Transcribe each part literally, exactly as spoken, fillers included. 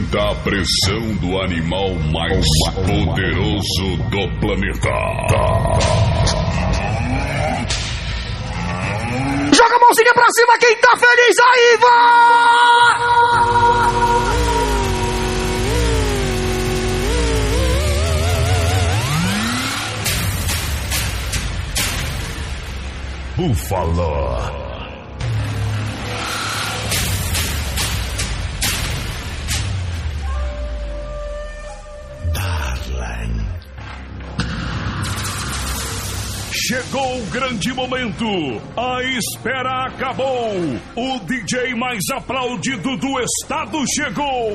Sinta a pressão do animal mais poderoso do planeta. Joga a mãozinha pra cima, quem tá feliz aí, vai! Búfalo. Chegou o grande momento, a espera acabou, o D J mais aplaudido do estado chegou.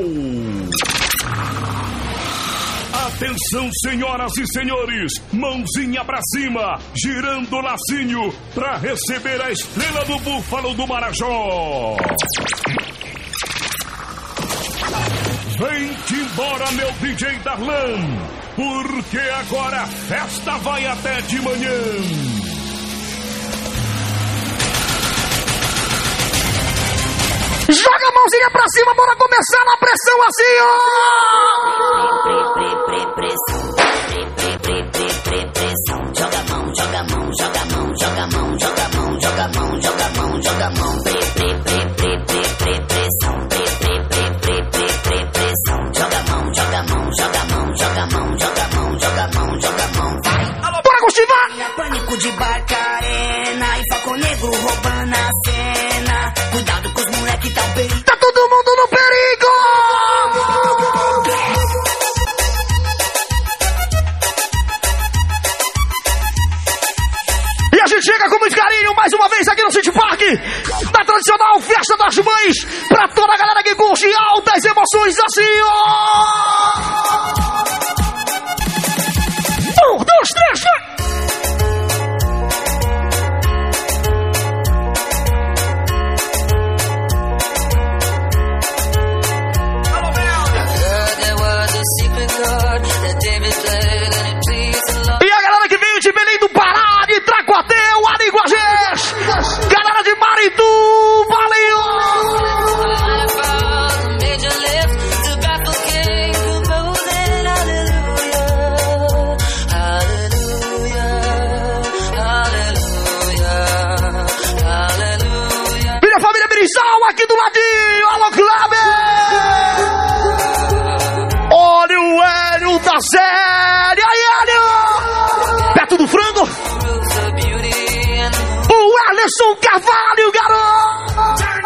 Atenção, senhoras e senhores, mãozinha pra cima, girando o lacinho pra receber a estrela do Búfalo do Marajó. Vem-te embora, meu D J Darlan, porque agora a festa vai até de manhã. Joga a mãozinha pra cima, bora começar na pressão assim, ó! Joga a mão, joga a mão, joga a mão, joga a mão, joga a mão, joga a mão, joga a mão, joga a mão, pressão, pressão, joga a mão, joga a mão, joga a mão, joga a mão, joga a mão, joga a mão, joga a mão, vai! Bora, Gustivar! Pânico de Barcarena e Falcão Negro roubando a cena. Cuidado com os moleques, tá o perigo. Tá todo mundo no perigo! E a gente chega com muito carinho mais uma vez aqui no City Park, da tradicional Festa das Mães, pra toda a galera que curte altas emoções assim, ó! Um, dois, três, vai! E a galera que veio de Belém do Pará, de Tracuatel, Ariguajés, galera de Maritu, valeu! Minha família Mirizal aqui do ladinho, alô Kleber! Olha o Hélio da série, aí Hélio! Perto do frango, o Alisson Carvalho, garoto!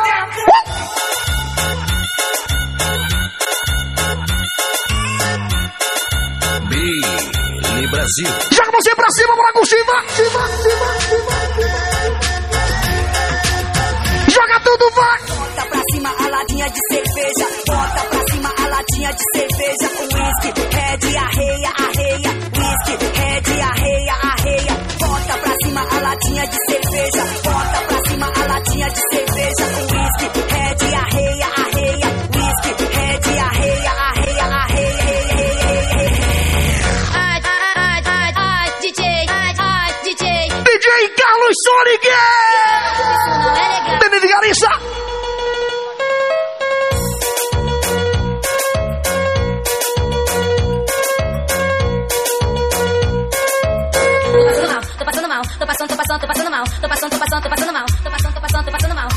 Billy Brasil. Joga você pra cima, bora curtir, vai! Joga tudo, vai! Bota pra cima a latinha de cerveja. Bota pra cima a latinha de cerveja. Com whisky, red, arreia, arreia. Whisky, red, arreia, arreia. Bota pra cima a latinha de cerveja. Bota pra cima a latinha de cerveja. Com whisky, red, arreia, arreia. Whisky, red, arreia, arreia, arreia. Ai, ai, ai, ai, ai, D J, ai, ai, D J. D J Carlos Sonic! Isso não é legal. Dani de Garissa! Tô passando mal, tô passando, tô passando, tô passando mal. Tô passando, tô passando, tô passando mal. Tô passando, tô passando, tô passando mal.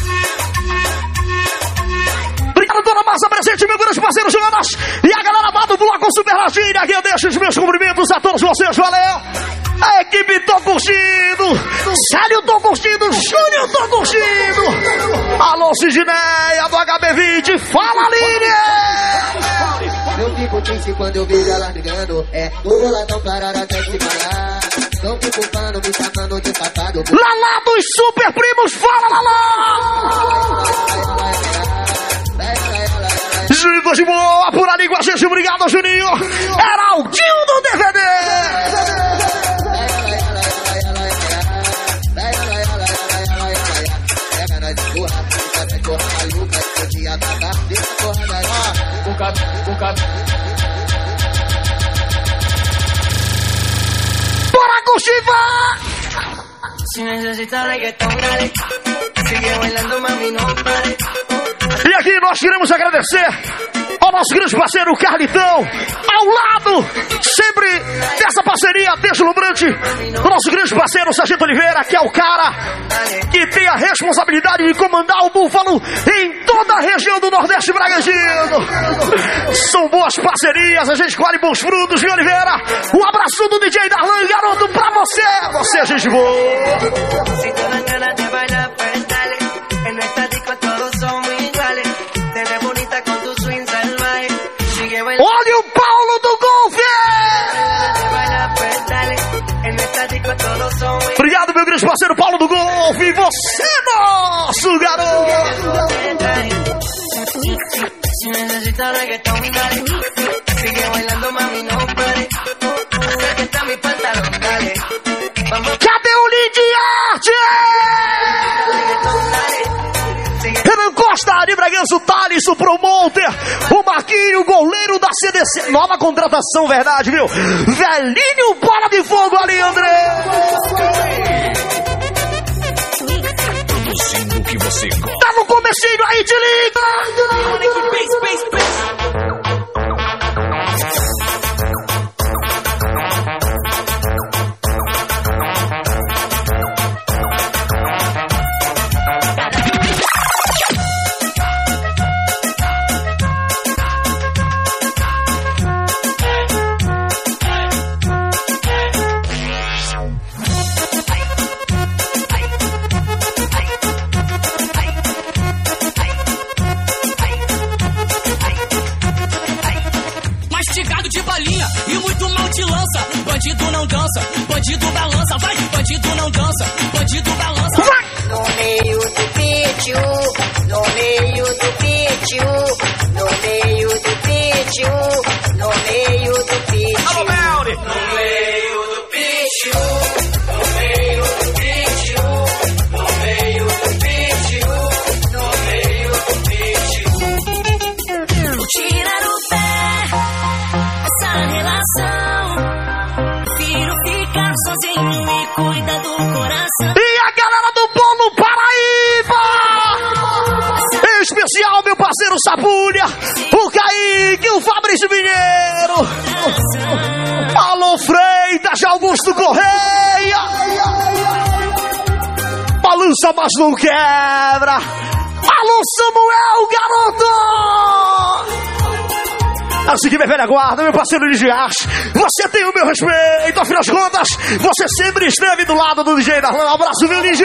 Obrigado, dona Massa, presente, meu grande parceiro Jonas. E a galera lá do Bloco Super Latina, aqui eu deixo os meus cumprimentos a todos vocês, valeu! A equipe tô curtindo, Célio tô curtindo, Júnior tô curtindo. Alô, Sidneia do H B vinte, fala, Línia! Eu fico triste quando eu vejo ela brigando. É, o boladão parar até se parar. Não fico pano, me chamando de safado. Lala dos Super Primos, fala, Lala! Viva de boa, por ali com a gente, obrigado, Juninho. Era o tio do D V D. Bora, Cuchiva! Si necesitas reggaetón, dale. Sigue bailando, mami, no pare. E aqui nós queremos agradecer ao nosso grande parceiro Carlitão, ao lado, sempre dessa parceria deslumbrante, do nosso grande parceiro Sargento Oliveira, que é o cara que tem a responsabilidade de comandar o Búfalo em toda a região do Nordeste Bragantino. São boas parcerias, a gente colhe bons frutos, viu, Oliveira? Um abraço do D J Darlan, garoto, pra você. Você é gente boa. Olha o Paulo do Golfe! Obrigado, meu grande parceiro Paulo do Golfe. Você é nosso garoto! Cadê o Lidiarte? Renan Costa, de Bragança, o Thales, o Promoter, o Marquinho, o goleiro da C D C. Nova contratação, verdade, viu? Velhinho, bola de fogo ali, André. Produzindo o que você gosta. Tá no comecinho aí, te liga. Bandido não dança, bandido balança, vai, bandido não dança, bandido balança. Vai. No meio do pítio, no meio do pítio, no meio do pítio, no meio do pítio. Alô, Melri. No meio do pítio, no meio do pítio, no meio do pítio, no meio do pítio. Vou tirar o pé dessa relação. Sozinho e cuida do coração. E a galera do Polo Paraíba! Em especial, meu parceiro Sapulha, o Kaique, o Fabrício Mineiro, Paulo Freitas, Augusto Correia. Balança, mas não quebra. Alô, Samuel, garoto! Assim que minha velha guarda, meu parceiro D J Ars, você tem o meu respeito, afinal de contas, você sempre esteve do lado do D J Darlan. Um abraço, meu D J.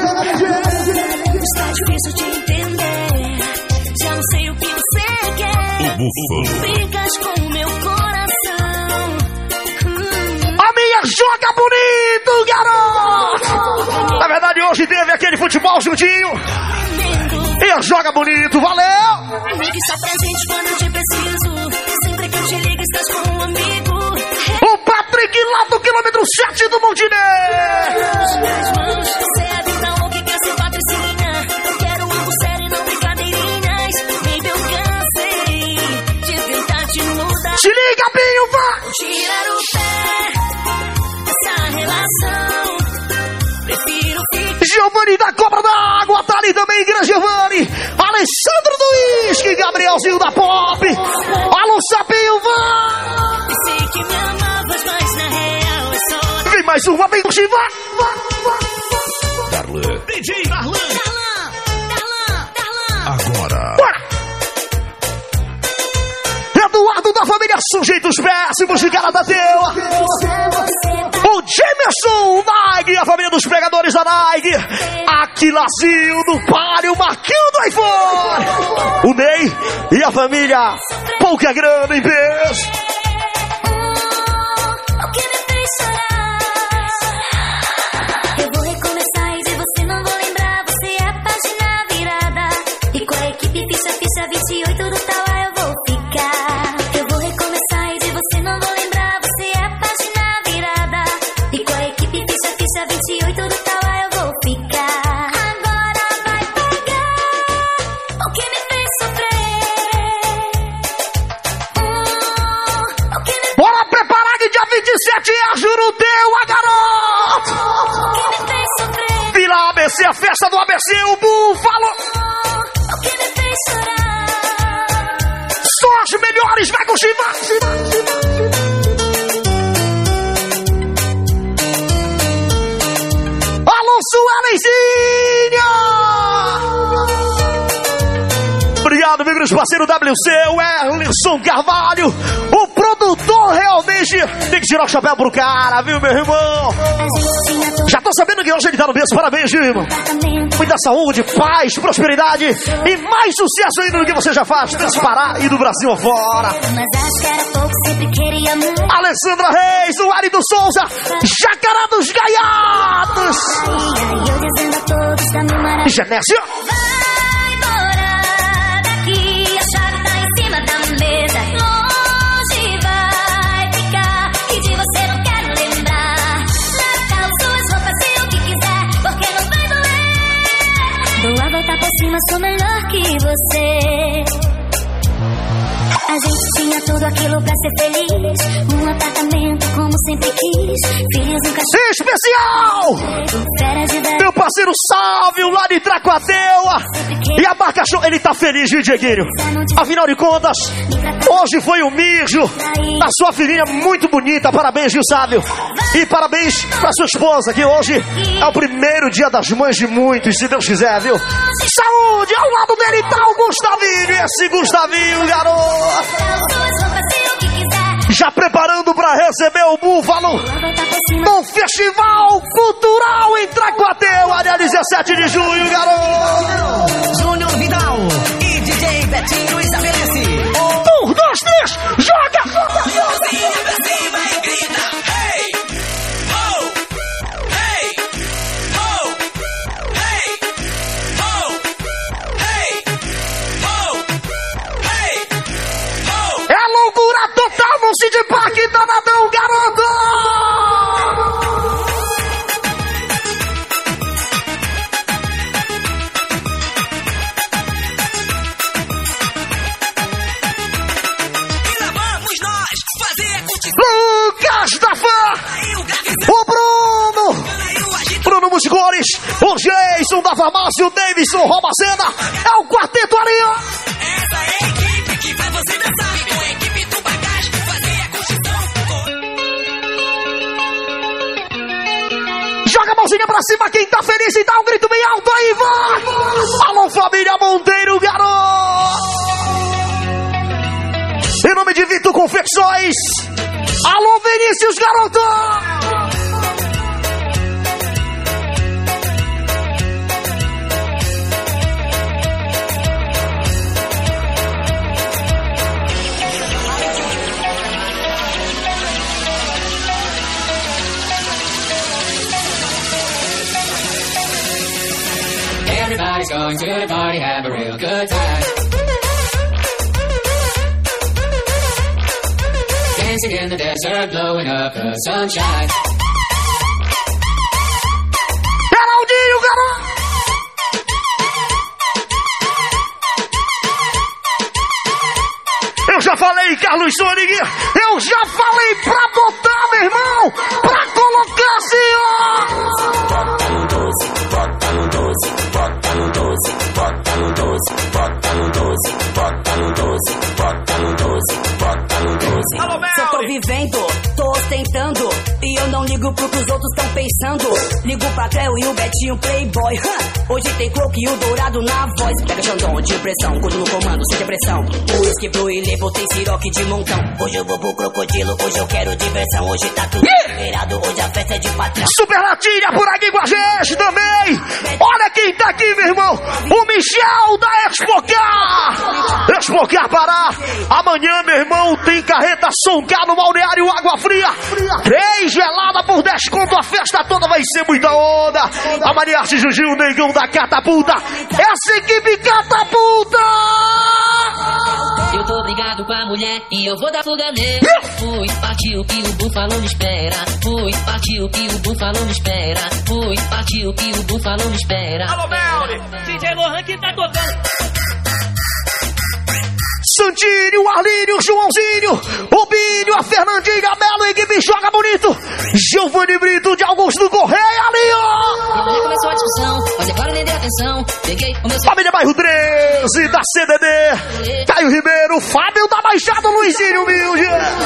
Está difícil de entender, já não sei o que você quer. Brigas com o meu coração. Hum. A minha joga bonito, garoto! Na verdade, hoje teve aquele futebol juntinho. E a joga bonito, valeu! Amigo, está presente quando eu te preciso. Sempre que eu te ligo, estás com um amigo. O Patrick lá do quilômetro sete do Montenegro. Você é vida louca, quer ser patricinha. Eu quero algo sério e não brincadeirinhas. Baby, eu cansei de tentar te mudar. Se liga, Binho, vai! Tirar o pé dessa relação. Prefiro ficar. Giovanni da Cobra d'Água, tá ali também, grande Giovanni. Alessandro do Whisky, Gabrielzinho da Pop. Alô, Sapinho, vai! Sei que me amavas, mas na real é só. Vem mais uma, vem do Chiva. Darlan. D J Darlan. Darlan, Darlan, Darlan. Agora. Bora! Eduardo da família Sujeitos Péssimos de Caratateu. O Jamerson Nike, a família dos pegadores da Nike. Aquilazinho Palio, Marquinho do iPhone. O Ney e a família Pouca Grana em Peso. O que me fez chorar? Eu vou recomeçar e de você não vou lembrar. Você é a página virada. E com a equipe ficha, ficha vinte e oito do Tauá eu vou ficar. Eu vou recomeçar e de você não vou lembrar. Você é a página virada. E com a equipe ficha, ficha vinte e oito do Tauá eu vou ficar. Agora vai pegar o que me fez sofrer. Hum, o que me Bora preparar que dia vinte e sete é a Juruteu, a garoto. O que me fez sofrer. Vila A B C, a festa do A B C, o Búfalo. O que me fez fez chorar. Só as melhores, vai curtir, vai. Alô, Suelenzinha! Obrigado, meu grande parceiro W C, o Erlisson Carvalho, o produtor realmente tem que tirar o chapéu pro cara, viu, meu irmão? Já tô sabendo que hoje ele tá no berço, parabéns, viu, irmão? Muita saúde, paz, prosperidade e mais sucesso ainda do que você já faz, desse Pará e do Brasil afora. Alessandra Reis, o Ari do Souza, Jacará dos Gaiatos. Genésia. Sou melhor que você. A gente tinha tudo aquilo pra ser feliz. Um apartamento como sempre quis. Filhos, um cachorro especial! Meu parceiro Sávio lá de Tracuateua. E a barca show, ele tá feliz, viu, Dieguinho? Afinal de contas, hoje foi o mijo da sua filhinha muito bonita. Parabéns, viu, Sávio? E parabéns pra sua esposa, que hoje é o primeiro dia das mães de muitos, se Deus quiser, viu? Saúde! Ao lado dele tá o Gustavinho. Esse Gustavinho, garoto! Já preparando pra receber o Búfalo no Festival Cultural em Tracuateua, dia dezessete de junho, garoto! Júnior Vidal e D J Betinho estabelece. Um, dois, três, joga! Mãozinha pra cima e grita. Hey! Ho! Hey! Ho! Hey! Ho! Hey! Ho! Hey! Ho! É loucura total no City Park Danadão, garoto! Lucas da Fã, o Bruno, Bruno Muscores, o Jason da Farmácia, o Davidson Romacena, é o quarteto ali, ó. Essa é a equipe que faz você dançar. Com a equipe do Bagagem, fazer a curtição. Joga a mãozinha pra cima, quem tá feliz e dá um grito bem alto aí, vai! Alô, família Monteiro, garoto! Em nome de Vitor Confecções, alô, Vinícius, garoto! Everybody's going to the party, have a real good time. Dancing in the desert, blowing up the sunshine. Geraldinho, garoto! Eu já falei, Carlos Sonic, eu já falei pra botar, meu irmão, pra colocar assim, ó! Só tô vivendo, tô ostentando, e eu não ligo pro que os outros tão pensando. Ligo pra Cleo e o Betinho Playboy. Huh. Hoje tem Cloak e o Dourado na voz. Pega Xandão de pressão, cuido no comando, sem depressão. O whisky Blue e Label tem siroque de montão. Hoje eu vou pro crocodilo, hoje eu quero diversão. Hoje tá tudo liberado, hoje a festa é de patrão. Super Latinha por aqui com a gente também. Olha quem tá aqui, meu irmão. O Michel da Expocar. Expocar Pará. Amanhã, meu irmão, tem carreta Soncar no Balneário Água Fria. Três gelada por dez conto. A festa toda vai ser muita onda. A Mariarte Juju, o negão da Catapulta. Essa equipe Catapulta. Eu tô brigado com a mulher e eu vou dar fuga nele. Fui, partiu que o búfalo me espera. Fui, partiu que o búfalo me espera. Fui, partiu que o búfalo me espera. Alô, Melly, D J Lohan que tá tocando. Santinho, o Arlínio, o Joãozinho, o Binho, a Fernandinha, a Melo, a equipe joga bonito. Giovanni Brito de Augusto Correia ali, ó. E começou a discussão, mas agora nem dei atenção. Peguei o meu... Família Bairro treze, da C o Fábio da Baixada, o Luizinho Humilde.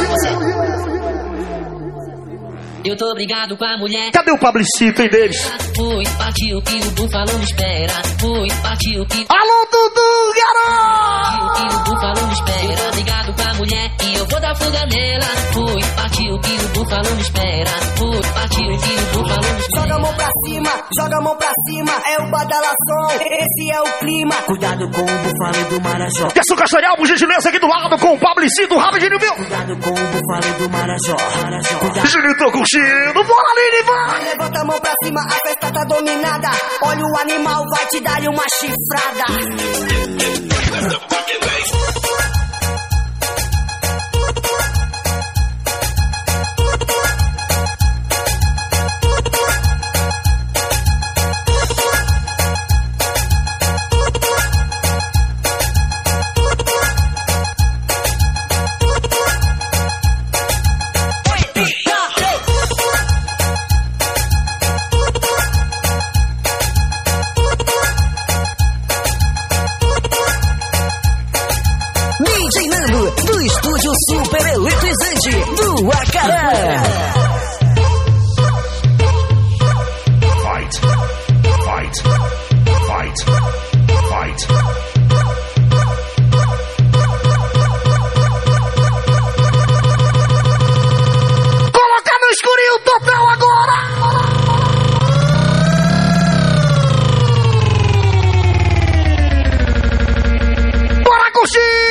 Eu tô brigado com a mulher. Cadê o Publicito, hein, deles? Fui, partiu que o búfalo me espera. Fui, partiu que... Alô, Dudu, garoto! Partiu que o búfalo me espera. Eu tô brigado com a mulher e eu vou dar fuga nela. Fui, partiu que o búfalo me espera. Fui, partiu que o búfalo me espera. Joga a mão pra cima, joga a mão pra cima. É o badalação, esse é o clima. Cuidado com o búfalo do Marajó. Desce o Castanhal, por gentileza, aqui do lado com o Publicito, rapidinho, viu? Cuidado com o búfalo do Marajó. Marajó. Cuidado. Juninho, tô curtindo. Bora, Aline, vai! Levanta a mão pra cima, a festa tá dominada. Olha o animal, vai te dar uma chifrada. Super eletrizante do Acaré. Fight, fight, fight, fight. Colocar no escurinho total agora. Bora curtir.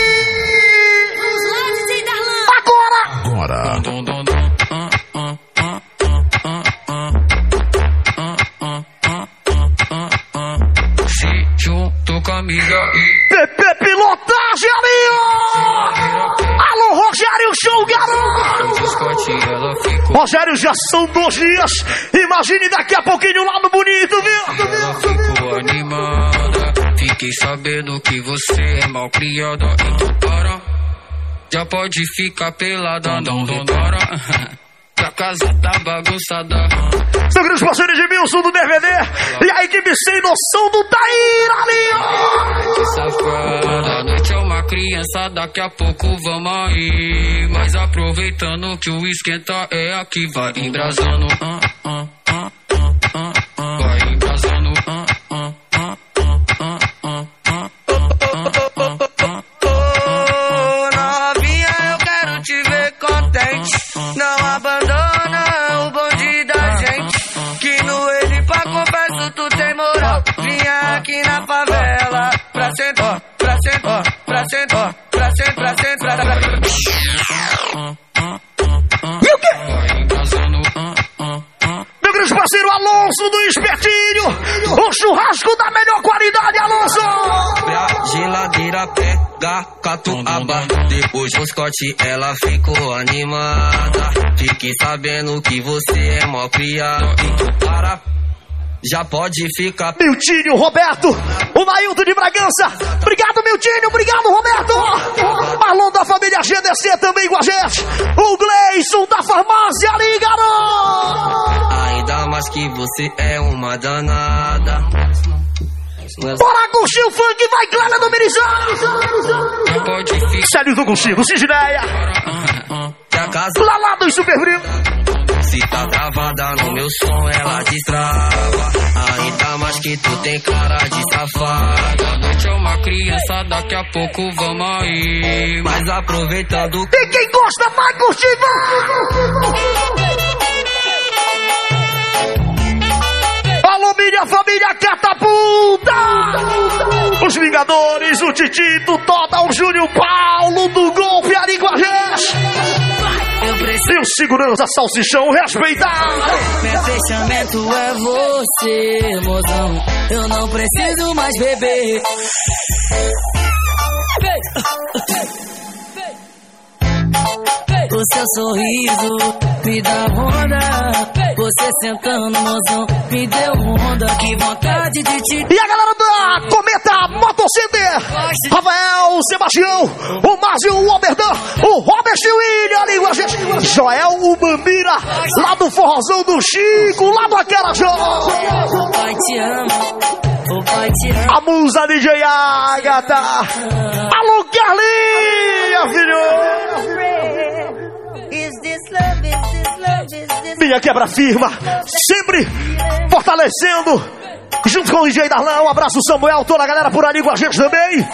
Pepe Pilotagem ali, ó! Alô, Rogério, show, garoto! Rogério, já são dois dias. Imagine daqui a pouquinho lá no Bonito, viu? Ela ficou animada. Fiquei sabendo que você é mal criada. Então para, já pode ficar pelada. Não repara, que a casa tá bagunçada. São grandes parceiros de Milson do D V D e a equipe sem noção do Taíra ali, ó! Que safada, a noite é uma criança, daqui a pouco vamos aí. Mas aproveitando que o esquenta é aqui, vai embrasando. Ah, ah, ah, ah, ah, vai embrasando. Ah, ah, ah, ah, ah, ah, ah. Ô, novinha, eu quero te ver contente. Não abandona o bonde da gente. Que no ele pra confesso tu tem moral. Vinha aqui na favela pra sentar, pra sentar, pra sentar, pra sentar, pra sentar, pra sentar. E o quê? Meu grande parceiro Alonso do Espertinho, o churrasco da melhor qualidade, Alonso! Pra geladeira pega catuaba. Depois do Scott ela ficou animada. Fique sabendo que você é mó criado. Então para, já pode ficar. Miltinho, Roberto, o Nailton de Bragança. Obrigado, Miltinho, obrigado, Roberto. Marlon da família G D C também com a gente. O Gleison da farmácia ali, garoto. Ainda mais que você é uma danada. Bora curtir o funk, vai, Clélia do Mirizão. Pode ficar. Sério do Conchido, Cisneia. Que a casa Lá lá do Super Frio. se tá travada no meu som, ela destrava. Ainda mais que tu tem cara de safada. A noite é uma criança, daqui a pouco vamos aí. Mas aproveitando. E quem gosta vai curtir, vai. Alô, minha família Catapulta! Os Vingadores, o Titito, Toda, o Júnior Paulo do Golpe ali com a gente! E o segurança salsichão respeitar! Meu fechamento é você, mozão. Eu não preciso mais beber. O seu sorriso me dá onda. Você sentando, mozão, me deu onda. Que vontade de te... E a galera da Cometa Motocenter, Rafael, Sebastião, o Márcio, o Alberdan, o Robert e o William ali com a gente. Joel, o Bambira, lá do Forrozão do Chico, lá do Aquela João. Pai, te amo. Vou tirar. A musa D J Agatha. Alô, Carlinha, filho. Minha quebra firma, sempre fortalecendo, junto com o D J Darlan. Um abraço, Samuel, toda a galera por ali com a gente também.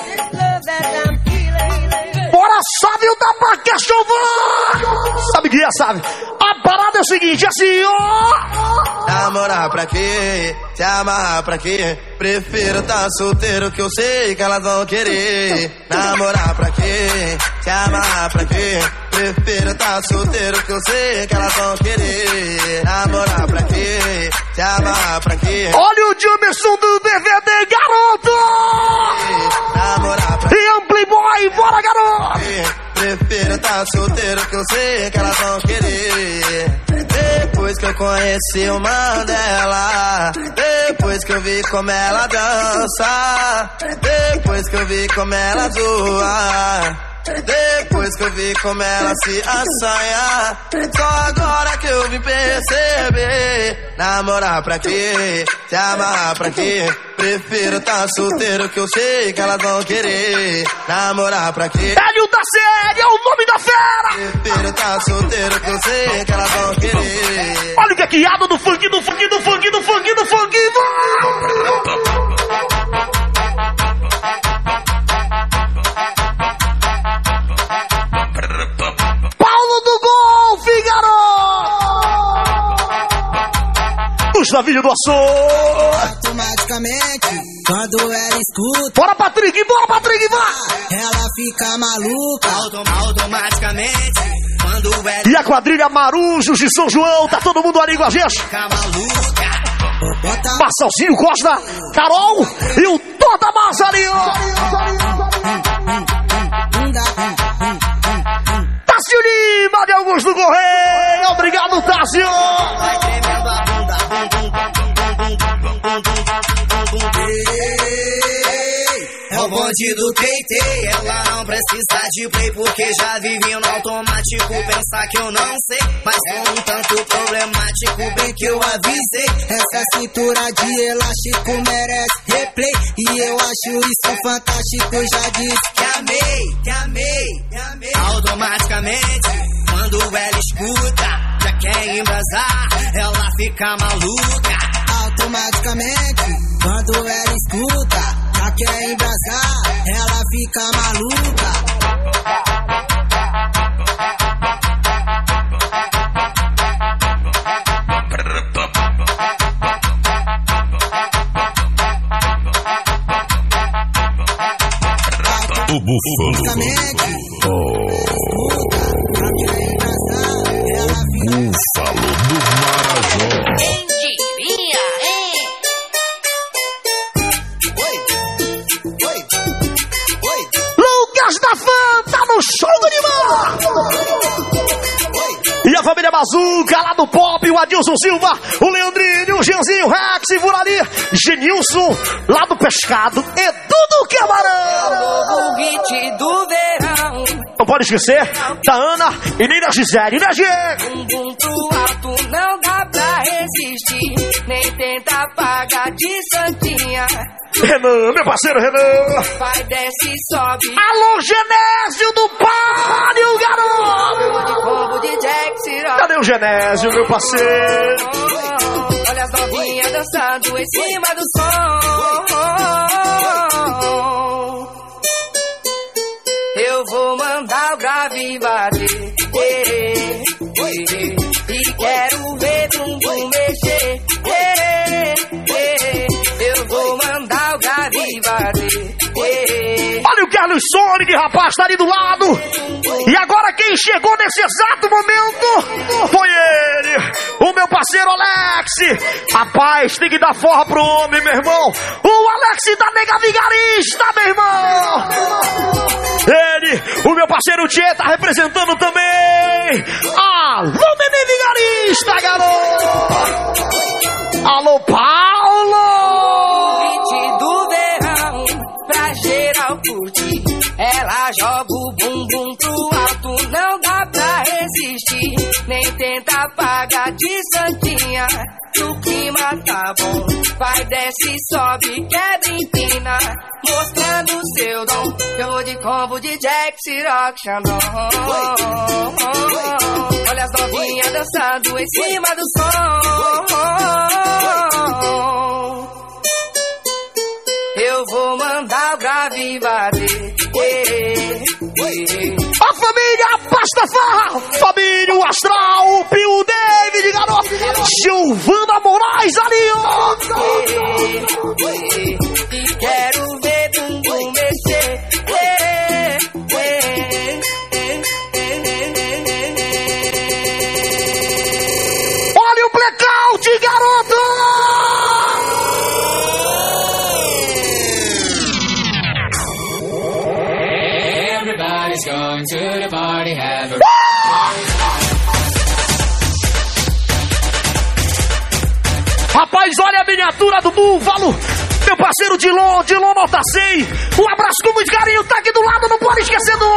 Bora, sabe o da Paca chover. Sabe o que é, sabe? A parada é o seguinte, assim, ó. Namorar pra quê? Se amarrar pra quê? Prefiro tá solteiro que eu sei que elas vão querer. Namorar pra quê? Se amarrar pra quê? Prefiro tá solteiro que eu sei que elas vão querer. Namorar pra quê? Se amarrar pra quê? Olha o Jamerson do D V D, garoto! Namorar pra quê? E um Playboy, bora, garoto! Prefiro tá solteiro que eu sei que elas vão querer. Depois que eu conheci o Mandela, depois que eu vi como ela dança, depois que eu vi como ela zoa, depois que eu vi como ela se assanha, só agora que eu vim perceber. Namorar pra quê? Se amarrar pra quê? Prefiro tá solteiro que eu sei que elas vão querer. Namorar pra quê? Hélio da série é o nome da fera. Prefiro tá solteiro que eu sei que elas vão querer. Olha o que é quiado do funk, do funk, do funk, do funk, do funk. Paulo do Golfe, garoto! Gustavinho do Açor. Automaticamente, quando ela escuta. Bora, Patrick, bora, Patrick, vai! Ela fica maluca. Autom automaticamente, quando ela. E a quadrilha Marujos de São João, tá todo mundo ali com a gente. Fica maluca. Marcelzinho Costa, Carol e o Toda Massa ali, ó. Tássio Lima de Augusto Correia. Obrigado, Tássio. Vai tremendo a bunda. É o bonde do Teitei. Ela não precisa de play porque já vivi no automático. Pensar que eu não sei, mas com um tanto problemático, bem que eu avisei. Essa cintura de elástico merece replay. E eu acho isso fantástico. Eu já disse que amei, que amei, que amei. Automaticamente, quando ela escuta, já quer embrasar, ela fica maluca. Automaticamente, quando ela escuta, já quer embrasar, ela fica maluca. O Búfalo. Oh. Búfalo do Marajó. Quem diria, hein? Oi, oi, oi. Lucas da Fã tá no show do Animal. E a família Bazuca lá do Pop, o Adilson Silva, o Leandrinho, o Jeanzinho, o Rex, e por ali, Genilson, lá do Pescado, Edu do Camarão. O hit do verão. Não pode esquecer da Ana e nem da Gisele, né, gente? Um bum pro alto, não dá pra resistir. Nem tenta pagar de santinha. Renan, meu parceiro Renan. Vai, desce, sobe. Alô, Genésio do Páreo, garoto. De combo de Jack Ciró. Cadê o Genésio, meu parceiro? Olha as novinhas dançando em cima do som. Eu vou mandar o grave bater. Eh, eh, eh, e quero ver bumbum mexer. Eh, eh, eu vou mandar o grave bater. Eh, Olha o Carlos Sonic, rapaz, tá ali do lado. E agora quem chegou nesse exato momento foi ele, o meu parceiro Alex. Rapaz, tem que dar forra pro homem, meu irmão. O Alex da Nega Vigarista, meu irmão. Ele, o meu parceiro Tchê, tá representando também. Alô, Nenê Vigarista, garoto. Alô, Paulo. hit do verão, pra geral curtir. Ela joga o bumbum pro alto, não dá pra resistir. Nem tenta paga de santinha. O clima tá bom, vai, desce, sobe, quebra, empina, mostrando seu dom. Eu vou de combo de Jack, Ciroc, Xandão. Olha as novinhas dançando em cima do som. Eu vou mandar o grave bater. A família Pastafá, família Astral, o Pio David, garoto, Giovana Moraes ali, ó. E quero ver bumbum mexer. Olha o blackout, garoto. Everybody's going to the party, have a... Rapaz, olha a miniatura do Búfalo. Meu parceiro Dilon, Dilon nota cem. Um abraço com muito carinho, tá aqui do lado, não pode esquecer do...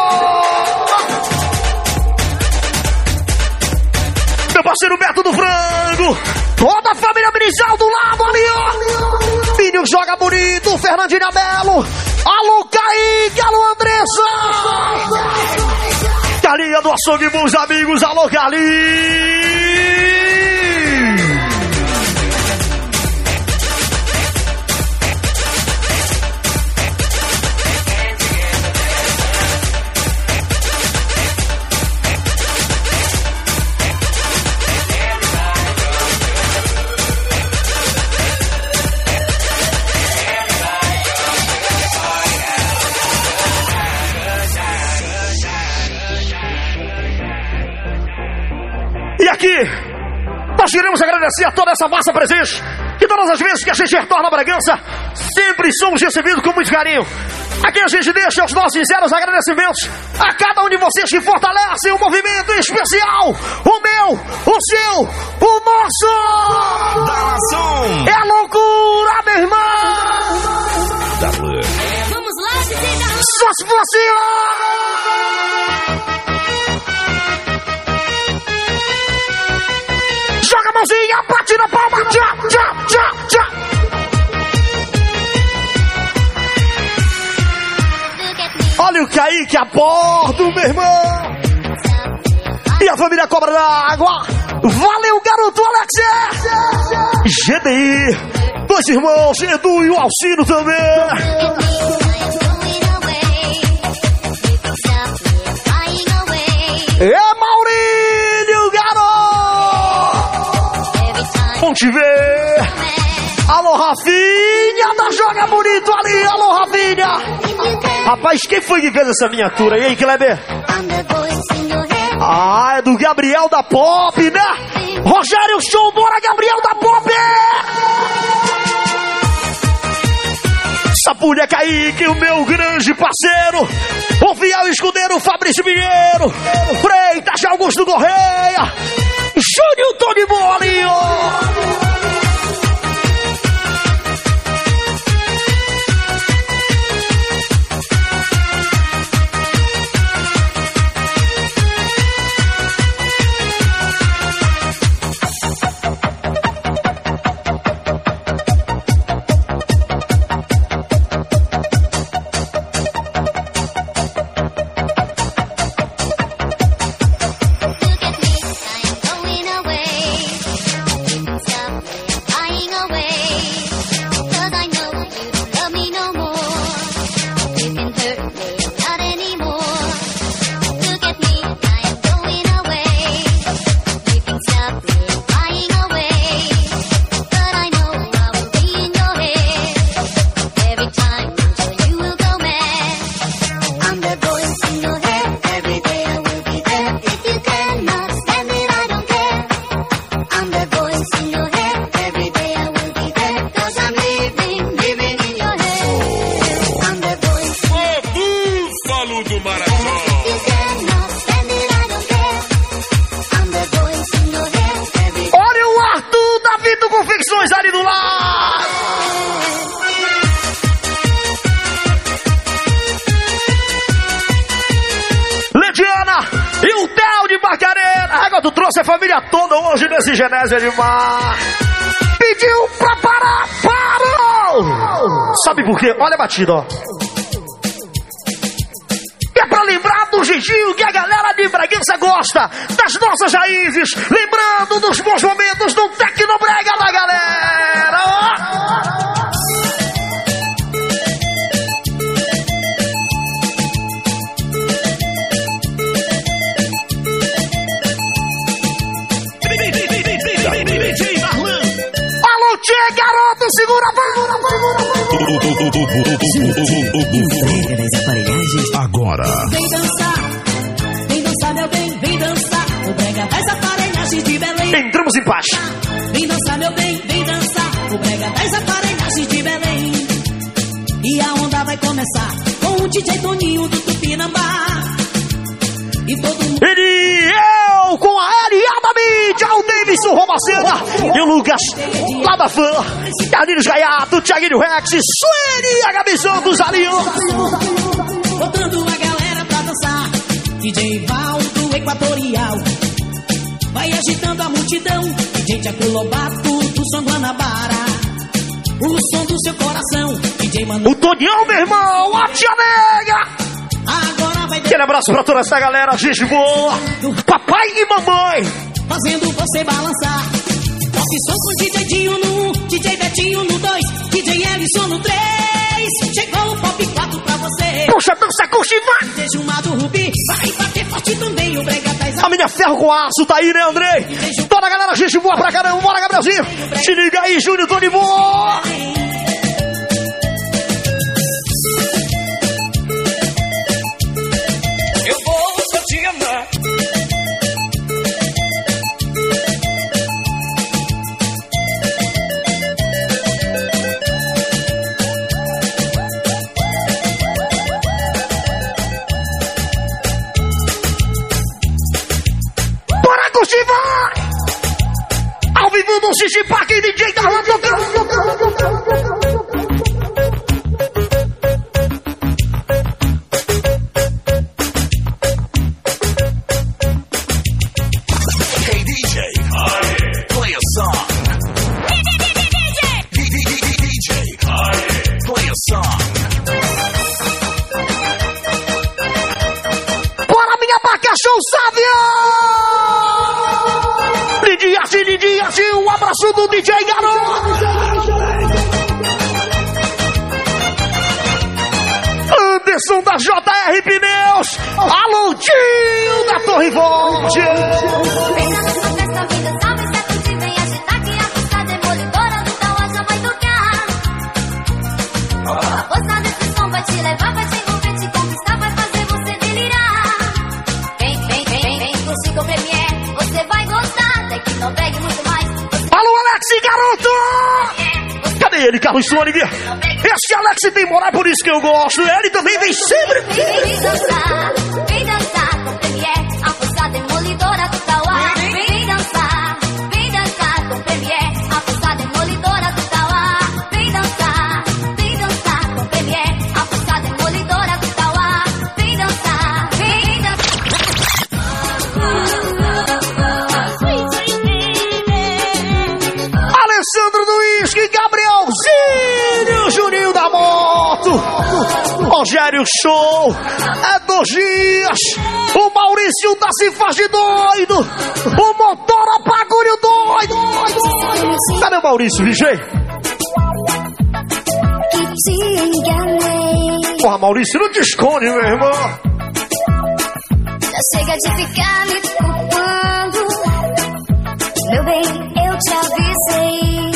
Meu parceiro Beto do Frango. Toda a família Brizal do lado ali, ó. Filho joga bonito, Fernandinha Melo. Alô, Kaique, alô, Andressa. Galinha do açougue, meus amigos, alô, Galinha. E aqui, nós queremos agradecer a toda essa massa presente. E todas as vezes que a gente retorna a Bragança, sempre somos recebidos com muito carinho. Aqui a gente deixa os nossos sinceros agradecimentos a cada um de vocês que fortalecem o movimento especial. O meu, o seu, o nosso. Da Nação. É loucura, meu irmão. Vamos lá, D J da Só se fosse joga a mãozinha, bate na palma, tchá, tchá, tchá, tchá. Olha o Kaique a bordo, meu irmão. E a família Cobra d'Água. Valeu, garoto Alex. G D I. Dois irmãos, Edu e o Alcino também. É Maurílio, garoto. Bom te ver. Alô, Rafinha, da Joga Bonito ali. Alô, Rafinha. Rapaz, quem foi que fez essa miniatura? E aí, Kleber? Ah, é do Gabriel da Pop, né? Rogério Show, bora, Gabriel da Pop! Sapulha Kaique, o meu grande parceiro. O fiel escudeiro Fabrício Pinheiro. Freitas Augusto Correia. Júnior Tony Bolinho. Tu trouxe a família toda hoje nesse Genésio Edmar. Pediu pra parar, parou! Sabe por quê? Olha a batida, ó. É pra lembrar do jeitinho que a galera de Bragança gosta, das nossas raízes, lembrando dos bons momentos do Tecnobrega da galera, ó. Alô, tchê, garoto, segura a Agora. Vem dançar, vem dançar, meu bem, vem dançar. O brega das aparelhagens de Belém. Entramos em paz. Vem dançar, meu bem, vem dançar. O brega das aparelhagens de Belém. E a onda vai começar com o D J Toninho do Tupinambá. E todo mundo... Ele, eu, com a Ariada Mídia, o Davidson Romacena e o Lucas, lá da fã, Carlinhos Gaiato, Thiaguinho Rex, Sueli e a Gabi Santos ali, ó. Botando a galera pra dançar. D J Valdo Equatorial vai agitando a multidão. D J Tiago Lobato do Som Guanabara, o som do seu coração. D J Manu... O Tonião, meu irmão, a Tia Nega. Agora vai... Aquele abraço pra toda essa galera, gente boa. Papai e mamãe. Fazendo você balançar. Pop som com D J Dinho no um, D J Betinho no dois, D J Ellison no três. Chegou o Pop quatro pra você. Puxa, dança com Chivar. D J Gilmar do Rubi vai bater forte também. O brega tá... A minha ferro com aço tá aí, né, Andrei? Toda a galera, gente boa pra caramba. Bora, Gabrielzinho. Se liga aí, Júnior, tô de boa. Eu vou só te amar. Bora curtir, vai! Ao vivo do Xixi Park, D J tá lá tocando. Hey D J, play a song. D J, play a song. Bora, minha barca, show Sávio! Lidia, sim, Lidia, sim, um abraço do D J Garoto! Anderson da J R Pneus, Alondinho da Torre Volte. Pensa nessa festa, vem dançar, vem sacudir, vem agitar, que a força demolidora do Tauá já vai tocar. A força desse som vai te levar, vai te envolver, te conquistar, vai fazer você delirar. Vem, vem, vem, vem, vem, curtir com o Premier, você vai gostar, tem que não pegue muito mais. Alô, Alex, garoto! Cadê ele, Carlos Sonic? Esse Alex tem moral, por isso que eu gosto. Ele também vem sempre. Vem, vem, vem dançar, vem dançar com o Premier, a força demolidora do Tauá. Vem dançar, vem dançar com o Premier, a força demolidora do Tauá. Vem dançar, vem dançar com o Premier, a força demolidora do Tauá. Vem dançar, vem dançar. Alessandro do Uísque, Gabrielzinho, Juninho da Moto, Rogério Show, é dois dias, o Maurício da Se Faz de Doido, o Motora Bagulho Doido. Cadê o Maurício, V G? Que te enganei. Porra, Maurício, não te esconde, meu irmão. Já chega de ficar me culpando. Meu bem, eu te avisei.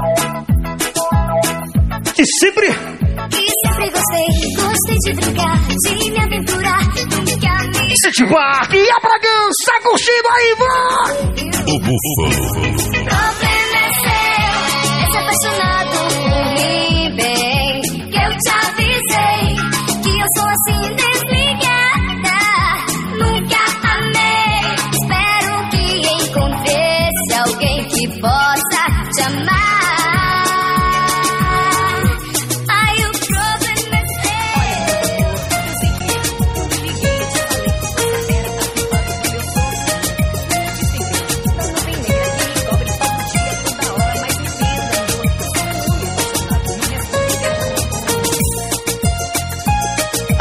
Que sempre... E sempre gostei, gostei de brincar, de me aventurar, nunca me... City Park e a Bragança curtindo aí, vai! O Bufalo. O problema é seu, é ser apaixonado por mim, bem. Que eu te avisei, que eu sou assim desligada, nunca amei. Espero que encontresse alguém que possa te amar.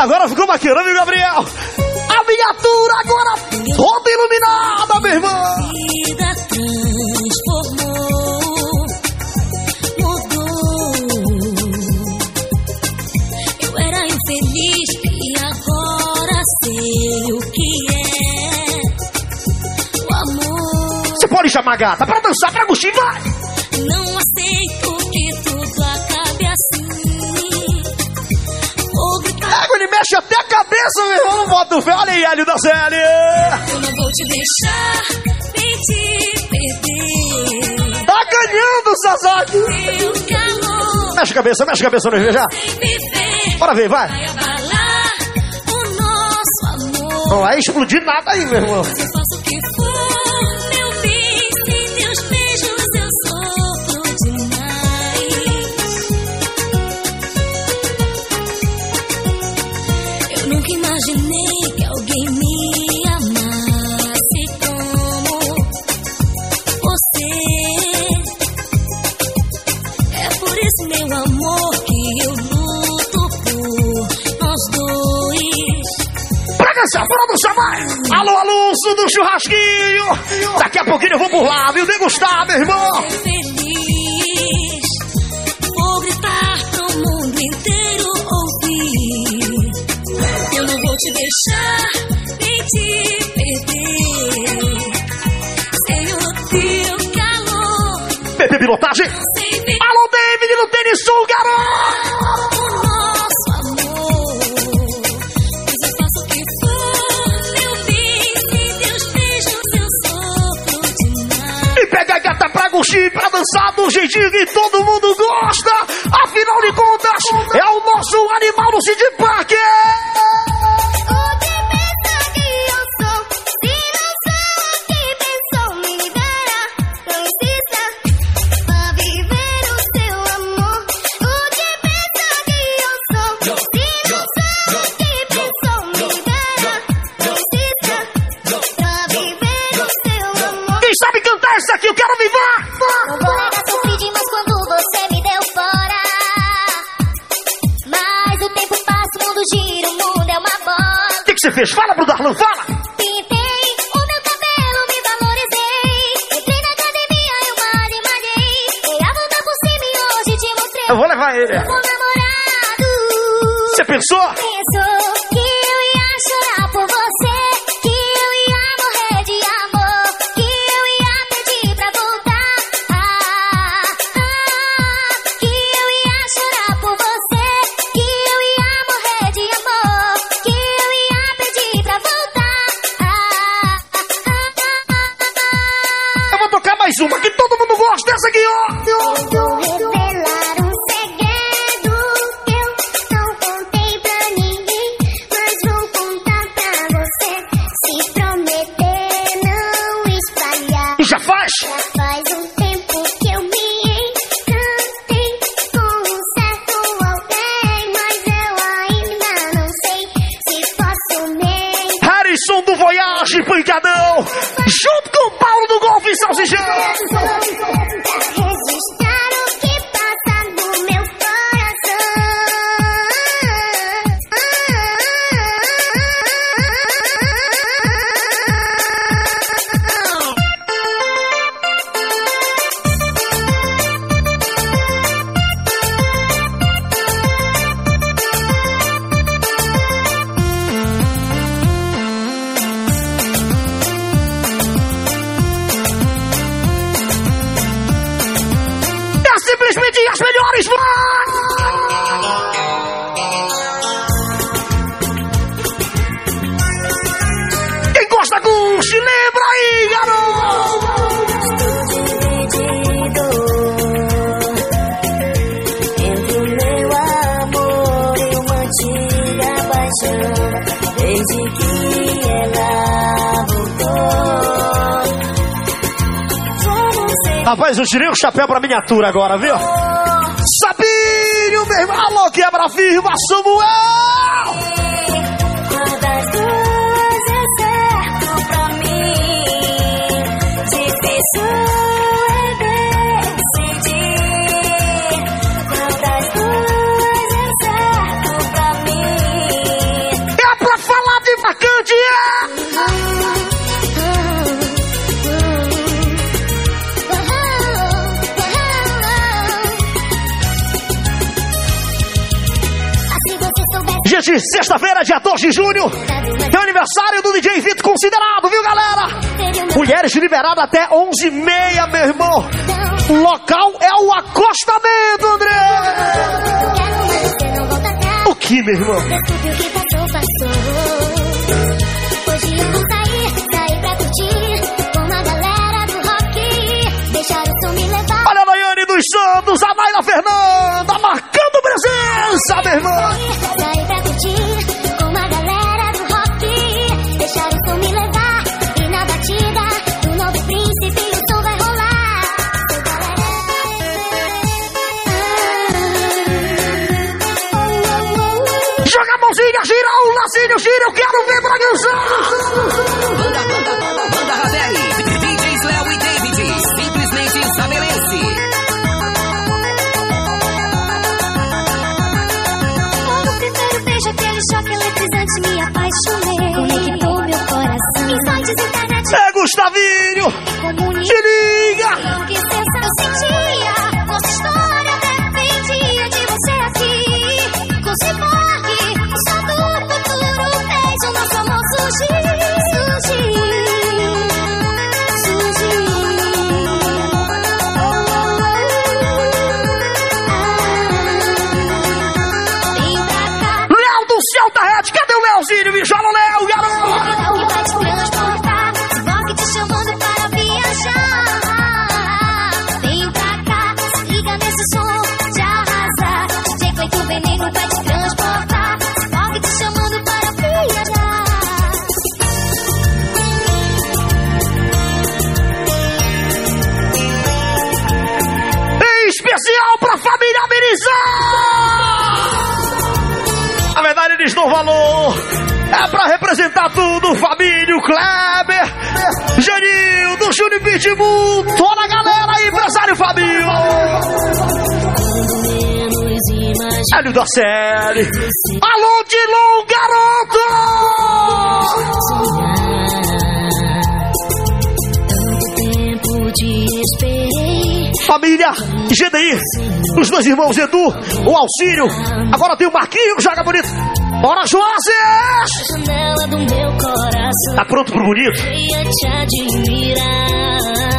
Agora ficou bacana, viu, Gabriel? A miniatura agora toda iluminada, meu irmão. Vida transformou, mudou. Eu era infeliz e agora sei o que é o amor. Você pode chamar a gata pra dançar, pra Agostinho, vai! Não aceito que tudo acabe assim. Égua, ele mexe até a cabeça, meu irmão. Não bota fé. Olha aí, Hélio da Zélia. Eu não vou te deixar, nem te perder. Tá ganhando, Sasaki. Meu calor. Mexe a cabeça, mexe a cabeça, não veja. Bora ver, vai. Vai abalar o nosso amor. Não vai explodir nada aí, meu irmão. Eu faço o que for, meu bem. Sem teus beijos eu sofro demais. Eu nunca imaginei que alguém me amasse como você. É por isso, meu amor, que eu luto por nós dois. Pra dançar, bora dançar, vai! Alô, Alonso do churrasquinho! Daqui a pouquinho eu vou por lá, viu? Degustar, meu irmão! Feliz, vou gritar pro mundo inteiro ouvir. Eu não vou te deixar, nem te perder. Sem o teu calor. Bebê pilotagem! Alô, David no tênis sul, garoto! O nosso amor. Mas eu faço o que for, meu bem. Sem teus beijos eu sofro demais. E pega a gata pra Agostinho, pra dançar do jeitinho que todo mundo gosta! Afinal de contas, é o nosso animal do City Park! Quem sabe cantar essa aqui? Eu quero vivar! Não vou negar, sofri demais quando você me deu fora. Mas o tempo passa, o mundo gira, o mundo é uma bola. O que, que você fez? Fala pro Darlan, fala! Pintei o meu cabelo, me valorizei. Entrei na academia, eu malhei, malhei. Dei a volta por cima e hoje te mostrei. Eu vou levar ele. Meu namorado. Você pensou? Pensou que eu ia chorar por você, que eu ia morrer de amor, que eu ia pedir pra voltar. Ah, ah, que eu ia chorar por você, que eu ia morrer de amor, que eu ia pedir pra voltar. Ah, ah, ah, Eu vou tocar mais uma que todo mundo gosta dessa aqui, ó! Vou revelar um segredo que eu não contei pra ninguém, mas vou contar pra você. Se prometer não espalhar. Já faz? Já faz um tempo que eu me encantei com um certo alguém, mas eu ainda não sei se posso me Harrison do Voyage, pancadão! Junto com o Paulo do Golfe e Salsichão! registrar o que passa no meu É simplesmente as melhores vozes! Quem gosta, curte, lembra aí, garoto! Entre o meu amor e uma antiga paixão, desde que ela voltou. Somos em Rapaz, eu tirei o chapéu pra miniatura agora, viu? Sabinho, meu irmão! Alô, quebra firma, Samuel! das duas é certo pra mim. Difícil é decidir. Qual das duas é certo pra mim? gente, sexta-feira, dia dois de junho, é o aniversário do D J Vitor Considerado, viu, galera? Mulheres liberadas até onze e meia, meu irmão. O local é o acostamento, André. O que, meu irmão? Desculpe o que passou, passou. Hoje eu vou sair, sair pra curtir com a galera do rock. Deixar o som me levar. Olha a Nayane dos Santos, a Naila Fernanda, marcando presença, meu irmão. Sair pra curtir com a galera do rock. Deixar o som me levar. E na batida do novo príncipe o som vai rolar. Joga a mãozinha, gira o lacinho, gira, eu quero ver pra dançar. Banda, banda, banda Ravelli, D Js Léo e David, simplesmente estabelece. Logo o primeiro beijo, aquele choque eletrizante, me apaixonei. Conectou meu coração. Insights, internet. É Gustavinho, se liga. Que sensação eu sentia. Nossa história dependia de você aqui. Com ciborgue, o som do futuro fez o nosso amor surgir. Surgir, surgir. Oh, oh, oh. Ah, vem pra cá. Léo do Céu da Rede, cadê o Léozinho? Me chama o Léo, garoto. Que vai te transportar. Ciborgue te chamando para viajar. Vem pra cá, se liga nesse som de arrasar. D J Cleiton Veneno vai te transportar. Ciborgue te chamando para viajar. Em especial pra família Amenizar. Na verdade, eles dão valor. É pra representar tudo, Fabinho, Kleber, Genildo, Júnior Pitbull, toda a galera aí, empresário Fabinho. Hélio da Série. Alô, Dilon, garoto! Família G D I, os dois irmãos Edu, o Auxílio. Agora tem o Marquinho que joga bonito. Bora, Joases! Janela do meu coração. Tá pronto pro bonito? Ia te admirar.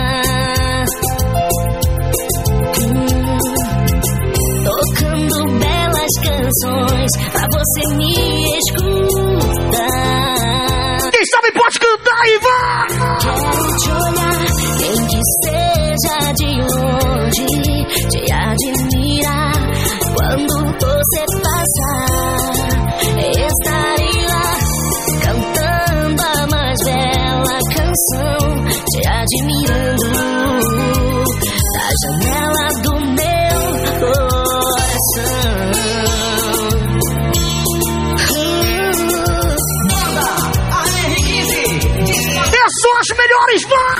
Hum, tocando belas canções pra você me escutar. Quem sabe pode cantar e vai! Quero te olhar, quem que seja de longe, te admirar. Quando você passar, estarei lá, cantando a mais bela canção, te admirando, da janela do meu coração. Banda A R quinze. É só as melhores, vai!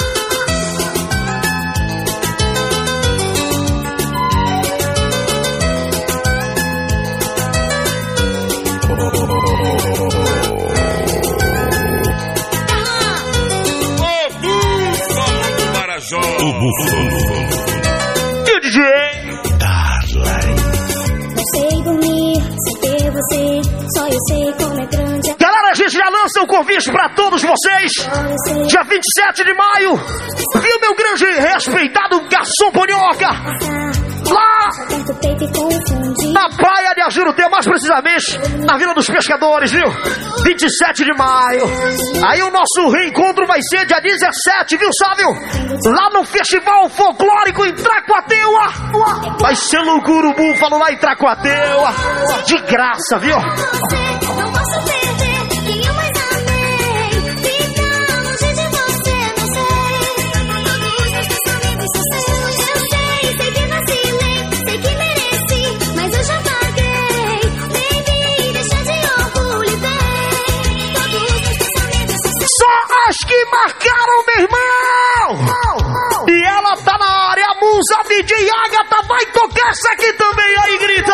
O Búfalo. E o D J? Darley. Não sei dormir sem ter você, só eu sei como é grande. Galera, a gente já lança um convite pra todos vocês. Dia vinte e sete de maio, viu meu grande e respeitado garçom Ponhoca? Lá na praia de Ajurutê, mais precisamente na Vila dos Pescadores, viu? vinte e sete de maio. Aí o nosso reencontro vai ser dia dezessete, viu, Sávio? Lá no Festival Folclórico em Tracuateua. Vai ser loucura o Búfalo lá em Tracuateua. De graça, viu? Não posso perder quem eu mais amei. Ficar longe de você, não sei. Todos os meus pensamentos são seus. Eu sei, sei que vacilei, sei que mereci, mas eu já paguei. Baby, deixa de orgulho e vem. Todos os meus pensamentos são seus. Só as que marcaram, meu irmão! E ela tá na área, a musa D J Agatha vai tocar essa aqui também, aí grita!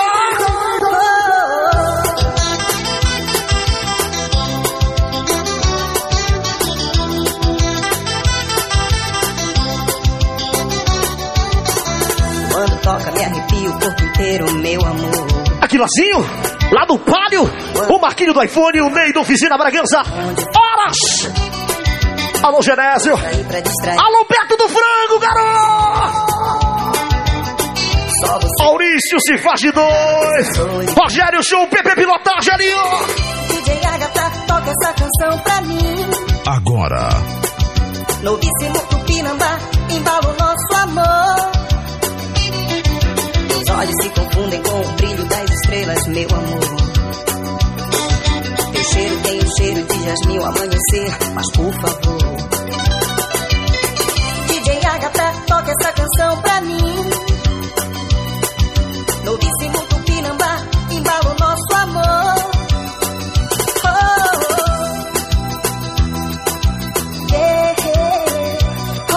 Quando toca me arrepio o corpo inteiro, meu amor. Aquilazinho, Lá do Palio, o Marquinho do iPhone, o Ney da Oficina Bragança. Horas! Alô, Genésio. Alô, Beto do Frango, garoto! Maurício se faz de dois. Rogério Show, P P Pilotagem ali, ó. D J Agatha, toca essa canção pra mim. Agora. Novíssimo Tupinambá, embala o nosso amor. Os olhos se confundem com o brilho das estrelas, meu amor. Teu cheiro tem o cheiro de jasmim ao amanhecer, mas por favor, D J Agatha, toca essa canção pra mim. Novíssimo Tupinambá, embala o nosso amor. Oh, yeah, oh,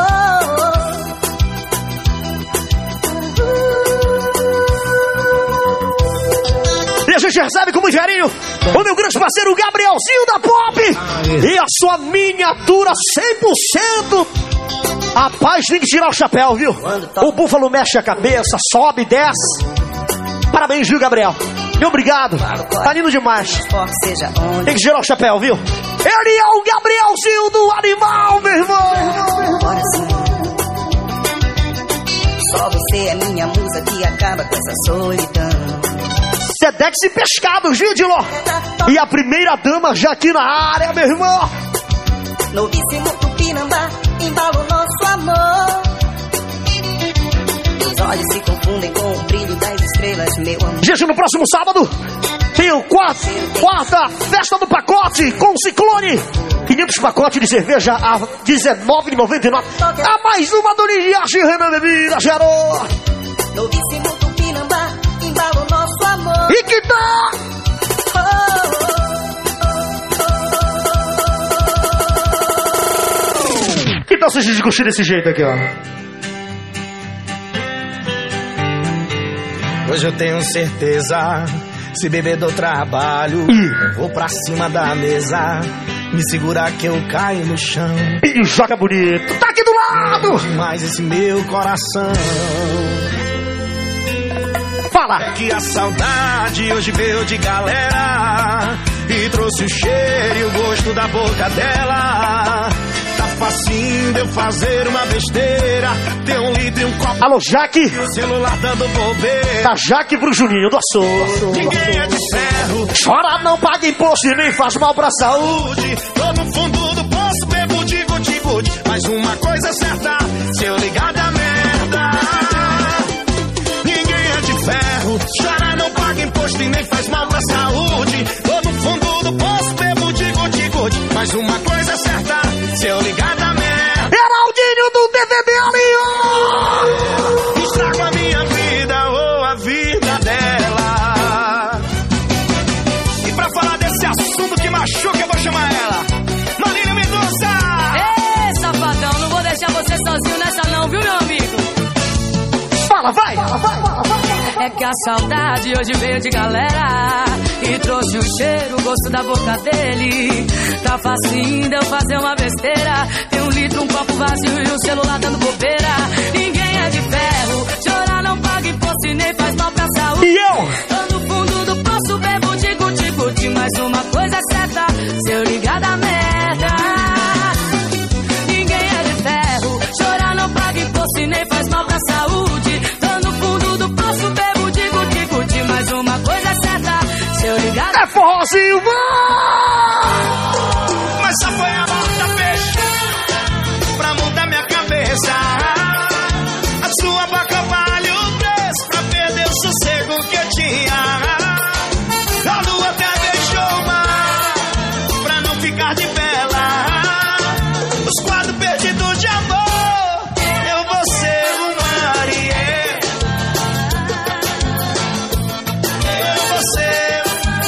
E a gente recebe com muito carinho o meu grande parceiro Gabrielzinho da Pop. E a sua miniatura cem por cento. Rapaz, tem que tirar o chapéu, viu? O búfalo mexe a cabeça, sobe, desce. Parabéns, viu, Gabriel? E obrigado. Tá lindo demais. Tem que tirar o chapéu, viu? Ele é o Gabrielzinho do animal, meu irmão. Só você é minha musa que acaba com essa solidão. Sedex e Pescados, Gídilo. E a primeira dama já aqui na área, meu irmão. Novíssimo Tupinambá, embala o nosso amor. Os olhos se confundem com o brilho das estrelas, meu amor. Gente, no próximo sábado tem o quarto, quarta festa do pacote com o Ciclone. quinhentos pacotes de cerveja a dezenove reais e noventa e nove centavos. A mais uma do Nigiashi Renan Bebida, gerou. Novíssimo Tupinambá, embala o nosso amor. E que tá? Oh, que tal vocês curtir desse jeito aqui, ó? Hoje eu tenho certeza, se beber do trabalho, eu vou pra cima da mesa, me segura que eu caio no chão. E joga bonito, tá aqui do lado! Demais esse meu coração. Fala! Que a saudade hoje veio de galera e trouxe o cheiro e o gosto da boca dela. Tá facinho de eu fazer uma besteira, ter um litro e um copo. Alô, Jaque! O celular dando bobeira. Da Jaque pro Juninho do Açor. Ninguém é de ferro. Chora, não paga imposto e nem faz mal pra saúde. Tô no fundo do poço, bebo de guti-guti. Mas uma coisa é certa, se eu ligar da merda. Ninguém é de ferro. Chora, não paga imposto e nem faz mal pra saúde. Tô no fundo do poço, bebo de guti-guti. Mas uma coisa é certa, se eu ligar da merda. Geraldinho do D V D ali, ó! Estrago a minha vida ou a vida dela. E pra falar desse assunto que machuca, eu vou chamar ela, Marília Mendonça. Ê, safadão, não vou deixar você sozinho nessa não, viu, meu amigo? Fala, vai! Fala, vai, fala, vai. É que a saudade hoje veio de galera e trouxe o cheiro, o gosto da boca dele. Tá facinho de eu fazer uma besteira, tem um litro, um copo vazio e o celular dando bobeira. Ninguém é de ferro, chorar não paga imposto e nem faz mal pra saúde. E eu? Tô no fundo do poço, bebo de guti-guti. Mas uma coisa é certa, se eu ligar da merda. Ninguém é de ferro, chorar não paga imposto e nem faz mal pra saúde. Tô no fundo do poço, bebo de guti-guti. Mas uma coisa é certa, se eu ligar da É forrozinho, vai! Mas só foi a porta fechada pra mudar minha cabeça. A sua boca vale o preço pra perder o sossego que eu tinha. A lua até deixou o mar pra não ficar de vela. Os quadros perdidos de amor, eu vou ser o Mariê. Eu vou ser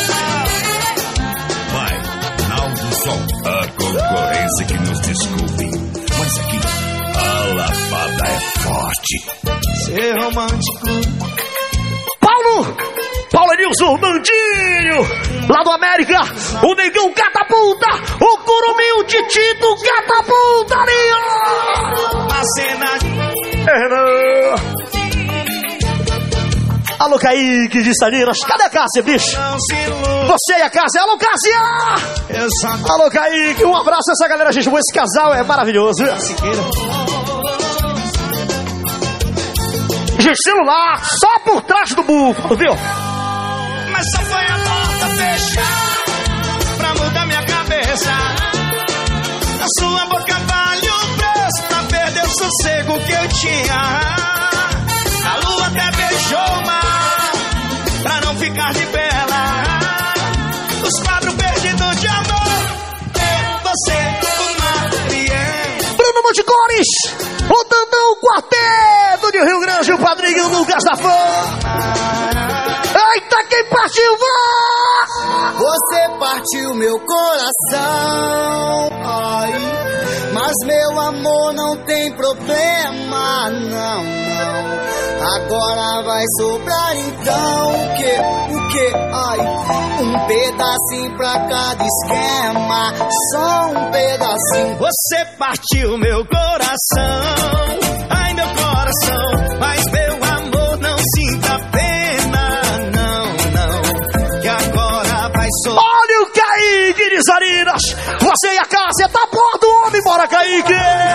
o Vai, Naldo Som, a concorrência que nos desculpe. Mas aqui, a lavada é forte. ser romântico. Paulo! Paulo Nilson, Mandinho! Lá do América, o Negão Catapulta! O Curumim, o Titito Catapulta ali, ó! A cena. Alô, Alô, Kaique de Salinas. Cadê a Cássia, bicho? Você e a Cássia. Alô, Cássia! Alô, Kaique. Um abraço a essa galera, gente. Esse casal é maravilhoso. Gente, celular só por trás do búfalo, viu? Mas só foi a porta fechar pra mudar minha cabeça. A sua boca vale o preço pra perder o sossego que eu tinha. A lua até beijou o mar pra não ficar de bela. Os quadros perdidos de amor, eu, você, o Mariel. Bruno Monticores, o Tantão Quarteto de Rio Grande, o Padrinho Lucas da Fã. Eita, quem partiu, vá! Você partiu meu coração, ai, mas meu amor não tem problema, não, não. Agora vai sobrar então o que, o que, ai, um pedacinho pra cada esquema, só um pedacinho. Você partiu meu coração, ai meu coração, mas meu amor não sinta pena, não, não, que agora vai sobrar. Olha o Kaique de Salinas, você e a Cássia tá por do homem, bora Kaique!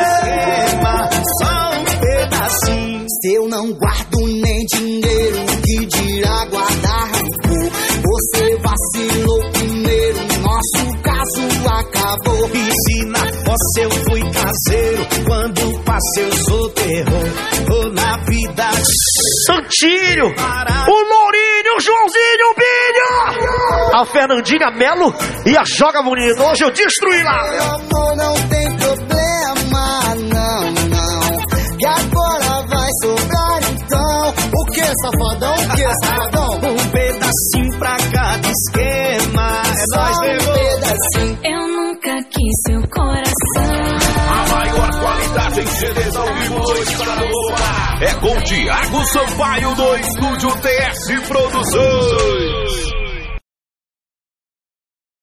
Só um pedacinho. Se eu não guardo nem dinheiro, que dirá guardar rancor? Você vacilou primeiro, nosso caso acabou. E se na fossa eu fui caseiro, quando passei eu sou terror. Tô na vida Santinho, o Lourinho, o Joãozinho, o Binho, a Fernandinha Melo e a Joga Bonito. Hoje eu destruí lá. Meu amor não tem problema, não, não, que agora vai sobrar então. O que, safadão? O que, safadão? Um pedacinho pra cada esquema. É nóis, um pedacinho. Eu nunca quis seu coração. A maior qualidade em C Ds ao vivo do estado do Pará é com Thiago Sampaio do Estúdio T S Produções.